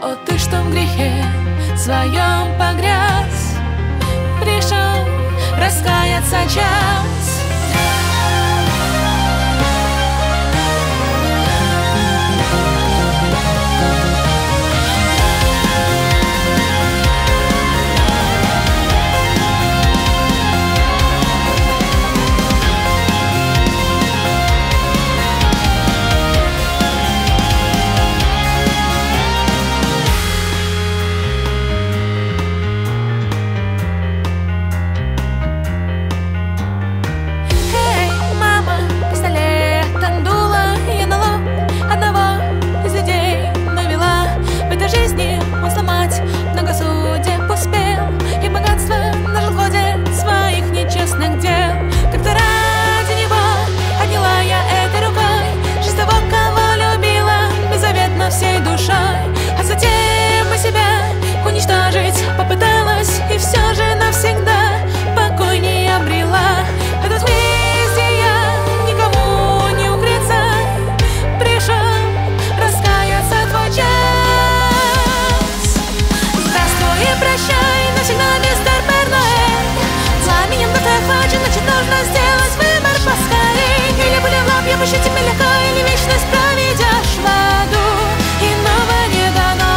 О, ты, что в грехе своем погряз, пришел раскаяться час. И все же навсегда покой не обрела. В этот вместе я никому не укрыться, пришел раскаяться твой час. Здравствуй и прощай, навсегда, мистер Бернуэль. Пламенем до тебя хватит, значит нужно сделать выбор поскорей. Или пуля в лоб, я пущу тебя легко, или вечность проведешь в аду. Иного не дано.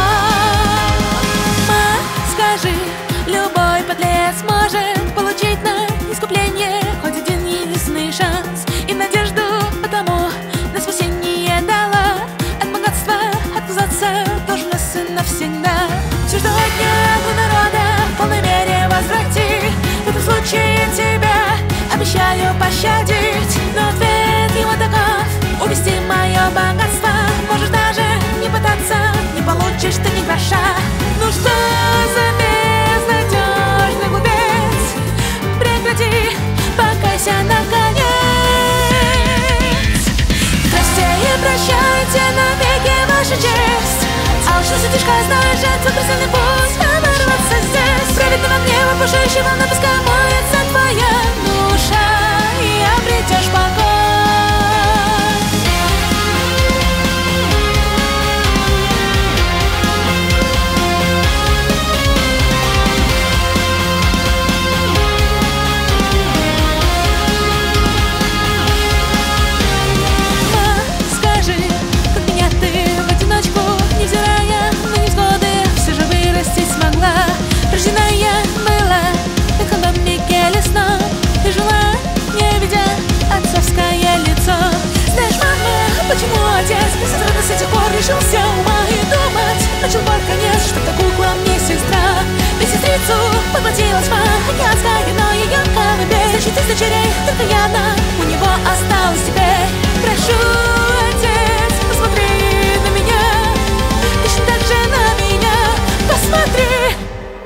Скажи, любой подлец может получить на искупление хоть один единственный шанс и надежду, потому на спасение дала. От богатства отказаться должен раз и навсегда. Все, что отнял у народа, в полной мере возврати. В этом случае тебя обещаю пощадить. Но ответ его таков: увести мое богатство. Можешь даже не пытаться, не получишь ты ни гроша. Ну что за безнадежный глупец, прекрати, покайся наконец. Здрасте и прощайте навеки, ваша честь. А уж если тишка знает жертву, престольный путь оборваться здесь. Праведного гнева пушающей волны пускай моется твоя душа, и обретешь покой. Рождена я была в экономике лесной и жила, не видя отцовское лицо. Знаешь, мама, почему отец без труда с этих пор решился ума и думать? Начал под конец, что та кукла мне сестра. Ведь сестрицу поглотила тьма океанская, но ее колыбель. Значит, из дочерей только я одна у него осталась теперь. Прошу, отец, посмотри на меня, точно так же на меня посмотри.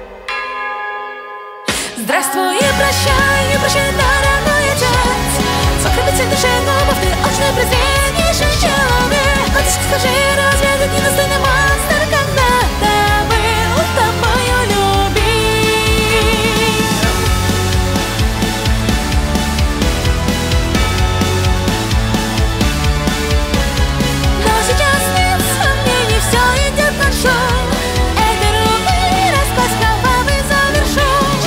Здравствуй и прощай, дорогой отец. Покровитель души губов, ты очень прекраснейший человек. Хоть скажи, разве этот недостойный монстр когда-то был тобою любим? Но сейчас нет сомнений, все идет хорошо. Этой руки рассказ кровавый завершен.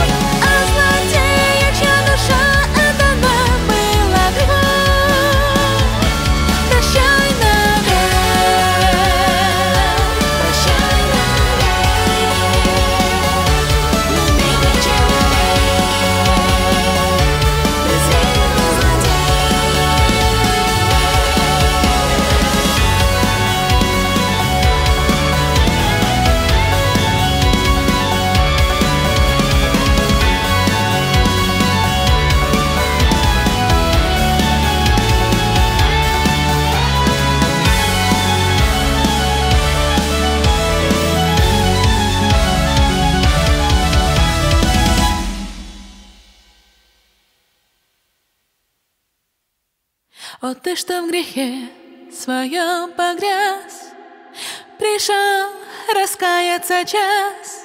О, ты, что в грехе своем погряз, пришел раскаяться час.